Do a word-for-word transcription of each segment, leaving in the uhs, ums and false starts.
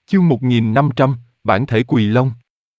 Chương một nghìn năm trăm, bản thể Quỳ Long.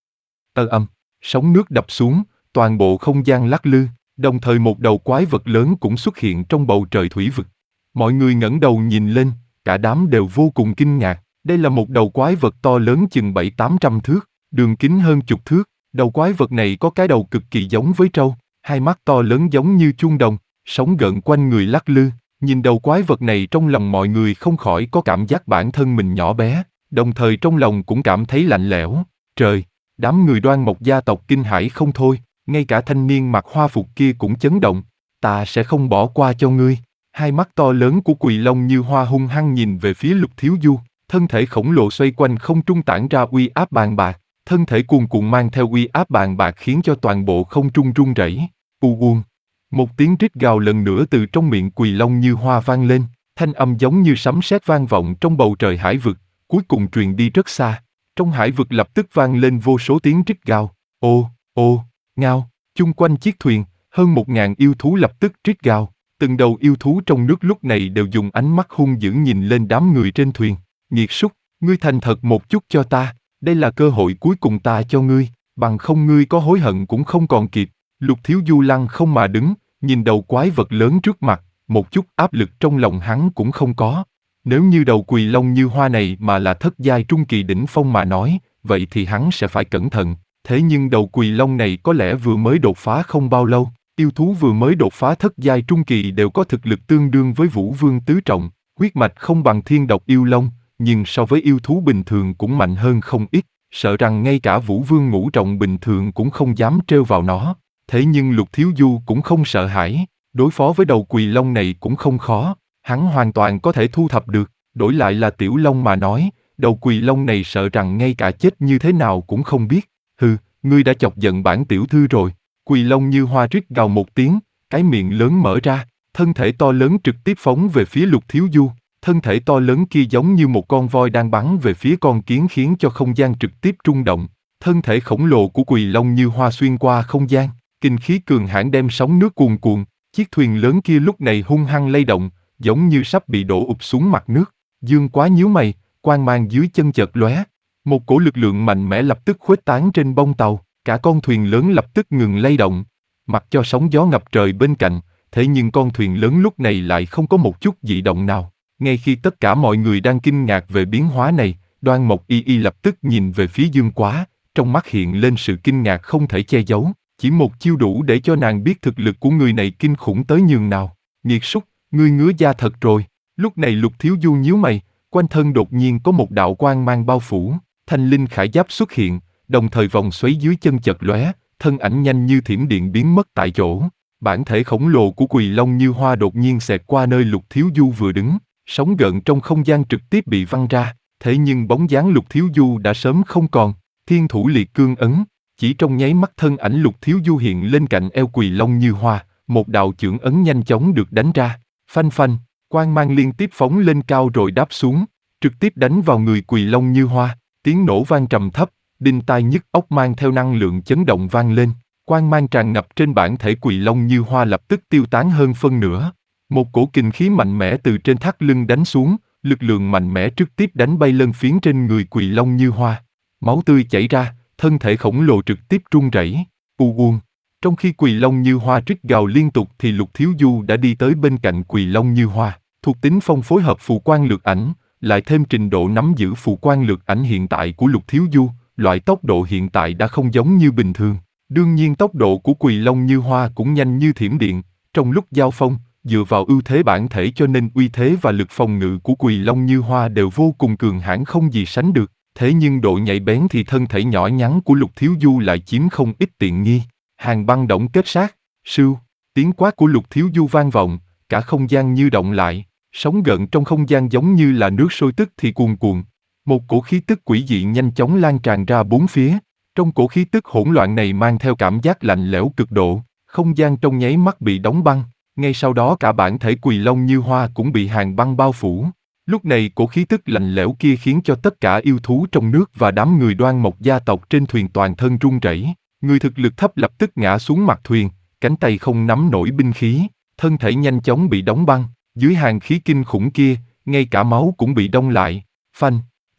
Ầm ầm, sóng nước đập xuống, toàn bộ không gian lắc lư, đồng thời một đầu quái vật lớn cũng xuất hiện trong bầu trời thủy vực. Mọi người ngẩng đầu nhìn lên, cả đám đều vô cùng kinh ngạc. Đây là một đầu quái vật to lớn chừng bảy tám trăm thước, đường kính hơn chục thước. Đầu quái vật này có cái đầu cực kỳ giống với trâu, hai mắt to lớn giống như chuông đồng, sóng gợn quanh người lắc lư. Nhìn đầu quái vật này, trong lòng mọi người không khỏi có cảm giác bản thân mình nhỏ bé, đồng thời trong lòng cũng cảm thấy lạnh lẽo. Trời, đám người Đoan Mộc gia tộc kinh hãi không thôi, ngay cả thanh niên mặc hoa phục kia cũng chấn động. Ta sẽ không bỏ qua cho ngươi. Hai mắt to lớn của Quỳ Long Như Hoa hung hăng nhìn về phía Lục Thiếu Du, thân thể khổng lồ xoay quanh không trung tản ra uy áp bàn bạc, thân thể cuồn cuộn mang theo uy áp bàn bạc khiến cho toàn bộ không trung rung rẩy. U uông. Một tiếng rít gào lần nữa từ trong miệng Quỳ Long Như Hoa vang lên, thanh âm giống như sấm sét vang vọng trong bầu trời hải vực, cuối cùng truyền đi rất xa. Trong hải vực lập tức vang lên vô số tiếng rít gào, ô, ô, ngao. Chung quanh chiếc thuyền, hơn một ngàn yêu thú lập tức rít gào. Từng đầu yêu thú trong nước lúc này đều dùng ánh mắt hung dữ nhìn lên đám người trên thuyền. Nghiệt súc, ngươi thành thật một chút cho ta, đây là cơ hội cuối cùng ta cho ngươi, bằng không ngươi có hối hận cũng không còn kịp. Lục Thiếu Du lăng không mà đứng, nhìn đầu quái vật lớn trước mặt, một chút áp lực trong lòng hắn cũng không có. Nếu như đầu Quỳ Long Như Hoa này mà là thất giai trung kỳ đỉnh phong mà nói, vậy thì hắn sẽ phải cẩn thận. Thế nhưng đầu Quỳ Long này có lẽ vừa mới đột phá không bao lâu, yêu thú vừa mới đột phá thất giai trung kỳ đều có thực lực tương đương với Vũ Vương tứ trọng, huyết mạch không bằng Thiên Độc Yêu Long, nhưng so với yêu thú bình thường cũng mạnh hơn không ít, sợ rằng ngay cả Vũ Vương ngũ trọng bình thường cũng không dám trêu vào nó. Thế nhưng Lục Thiếu Du cũng không sợ hãi, đối phó với đầu Quỳ Long này cũng không khó, hắn hoàn toàn có thể thu thập được. Đổi lại là Tiểu Long mà nói, đầu Quỳ Long này sợ rằng ngay cả chết như thế nào cũng không biết. Hừ, ngươi đã chọc giận bản tiểu thư rồi. Quỳ Long Như Hoa rít gào một tiếng, cái miệng lớn mở ra, thân thể to lớn trực tiếp phóng về phía Lục Thiếu Du. Thân thể to lớn kia giống như một con voi đang bắn về phía con kiến khiến cho không gian trực tiếp rung động. Thân thể khổng lồ của Quỳ Long Như Hoa xuyên qua không gian, kinh khí cường hãn đem sóng nước cuồn cuộn. Chiếc thuyền lớn kia lúc này hung hăng lay động, giống như sắp bị đổ ụp xuống mặt nước. Dương Quá nhíu mày, quang mang dưới chân chợt lóe. Một cổ lực lượng mạnh mẽ lập tức khuếch tán trên bông tàu, cả con thuyền lớn lập tức ngừng lay động. Mặc cho sóng gió ngập trời bên cạnh, thế nhưng con thuyền lớn lúc này lại không có một chút dị động nào. Ngay khi tất cả mọi người đang kinh ngạc về biến hóa này, Đoan Mộc Y Y lập tức nhìn về phía Dương Quá, trong mắt hiện lên sự kinh ngạc không thể che giấu. Chỉ một chiêu đủ để cho nàng biết thực lực của người này kinh khủng tới nhường nào. Nghiệt súc, ngươi ngứa da thật rồi. Lúc này Lục Thiếu Du nhíu mày, quanh thân đột nhiên có một đạo quang mang bao phủ, thanh linh khải giáp xuất hiện, đồng thời vòng xoáy dưới chân chợt lóe, thân ảnh nhanh như thiểm điện biến mất tại chỗ. Bản thể khổng lồ của Quỳ Long Như Hoa đột nhiên xẹt qua nơi Lục Thiếu Du vừa đứng, sóng gợn trong không gian trực tiếp bị văng ra, thế nhưng bóng dáng Lục Thiếu Du đã sớm không còn. Thiên thủ liệt cương ấn, chỉ trong nháy mắt thân ảnh Lục Thiếu Du hiện lên cạnh eo Quỳ Long Như Hoa, một đạo chưởng ấn nhanh chóng được đánh ra, phanh phanh, quang mang liên tiếp phóng lên cao rồi đáp xuống, trực tiếp đánh vào người Quỳ Long Như Hoa, tiếng nổ vang trầm thấp, đinh tai nhức óc mang theo năng lượng chấn động vang lên, quang mang tràn ngập trên bản thể Quỳ Long Như Hoa lập tức tiêu tán hơn phân nửa. Một cổ kình khí mạnh mẽ từ trên thắt lưng đánh xuống, lực lượng mạnh mẽ trực tiếp đánh bay lân phiến trên người Quỳ Long Như Hoa. Máu tươi chảy ra, thân thể khổng lồ trực tiếp run rẩy. U uông. Trong khi Quỳ Long Như Hoa rít gào liên tục thì Lục Thiếu Du đã đi tới bên cạnh Quỳ Long Như Hoa. Thuộc tính phong phối hợp phù quan lược ảnh, lại thêm trình độ nắm giữ phù quan lược ảnh hiện tại của Lục Thiếu Du, loại tốc độ hiện tại đã không giống như bình thường. Đương nhiên tốc độ của Quỳ Long Như Hoa cũng nhanh như thiểm điện. Trong lúc giao phong, dựa vào ưu thế bản thể cho nên uy thế và lực phòng ngự của Quỳ Long Như Hoa đều vô cùng cường hãn không gì sánh được. Thế nhưng độ nhạy bén thì thân thể nhỏ nhắn của Lục Thiếu Du lại chiếm không ít tiện nghi. Hàng băng động kết sát, sưu, tiếng quát của Lục Thiếu Du vang vọng, cả không gian như động lại, sóng gợn trong không gian giống như là nước sôi tức thì cuồn cuộn. Một cổ khí tức quỷ dị nhanh chóng lan tràn ra bốn phía. Trong cổ khí tức hỗn loạn này mang theo cảm giác lạnh lẽo cực độ, không gian trong nháy mắt bị đóng băng, ngay sau đó cả bản thể Quỳ Long Như Hoa cũng bị hàng băng bao phủ. Lúc này cổ khí tức lạnh lẽo kia khiến cho tất cả yêu thú trong nước và đám người Đoan Mộc gia tộc trên thuyền toàn thân run rẩy. Người thực lực thấp lập tức ngã xuống mặt thuyền, cánh tay không nắm nổi binh khí, thân thể nhanh chóng bị đóng băng. Dưới hàng khí kinh khủng kia, ngay cả máu cũng bị đông lại. Phanh,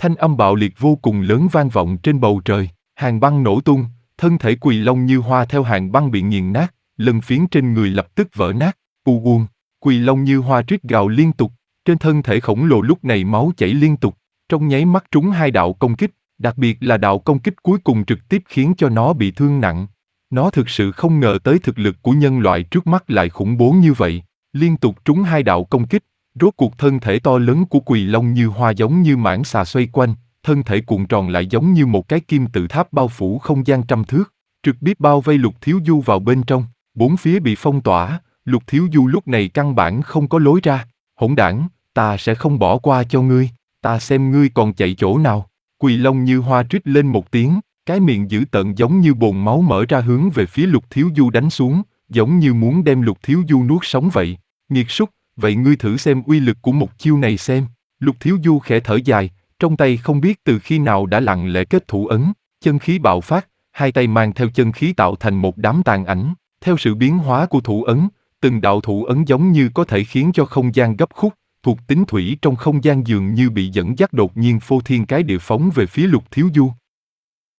Thanh âm bạo liệt vô cùng lớn vang vọng trên bầu trời, hàng băng nổ tung, thân thể Quỳ Long Như Hoa theo hàng băng bị nghiền nát, lân phiến trên người lập tức vỡ nát, u uông, Quỳ Long Như Hoa rít gào liên tục, trên thân thể khổng lồ lúc này máu chảy liên tục, trong nháy mắt trúng hai đạo công kích, đặc biệt là đạo công kích cuối cùng trực tiếp khiến cho nó bị thương nặng. Nó thực sự không ngờ tới thực lực của nhân loại trước mắt lại khủng bố như vậy, liên tục trúng hai đạo công kích, rốt cuộc thân thể to lớn của Quỳ Long Như Hoa giống như mãng xà xoay quanh, thân thể cuộn tròn lại giống như một cái kim tự tháp bao phủ không gian trăm thước, trực tiếp bao vây Lục Thiếu Du vào bên trong, bốn phía bị phong tỏa, Lục Thiếu Du lúc này căn bản không có lối ra, hỗn đảng, ta sẽ không bỏ qua cho ngươi, ta xem ngươi còn chạy chỗ nào. Quỳ Long Như Hoa rít lên một tiếng, cái miệng dữ tợn giống như bồn máu mở ra hướng về phía Lục Thiếu Du đánh xuống, giống như muốn đem Lục Thiếu Du nuốt sống vậy. Nghiệt súc, vậy ngươi thử xem uy lực của một chiêu này xem. Lục Thiếu Du khẽ thở dài, trong tay không biết từ khi nào đã lặng lẽ kết thủ ấn, chân khí bạo phát, hai tay mang theo chân khí tạo thành một đám tàn ảnh. Theo sự biến hóa của thủ ấn, từng đạo thủ ấn giống như có thể khiến cho không gian gấp khúc, thuộc tính thủy trong không gian dường như bị dẫn dắt đột nhiên phô thiên cái địa phóng về phía Lục Thiếu Du.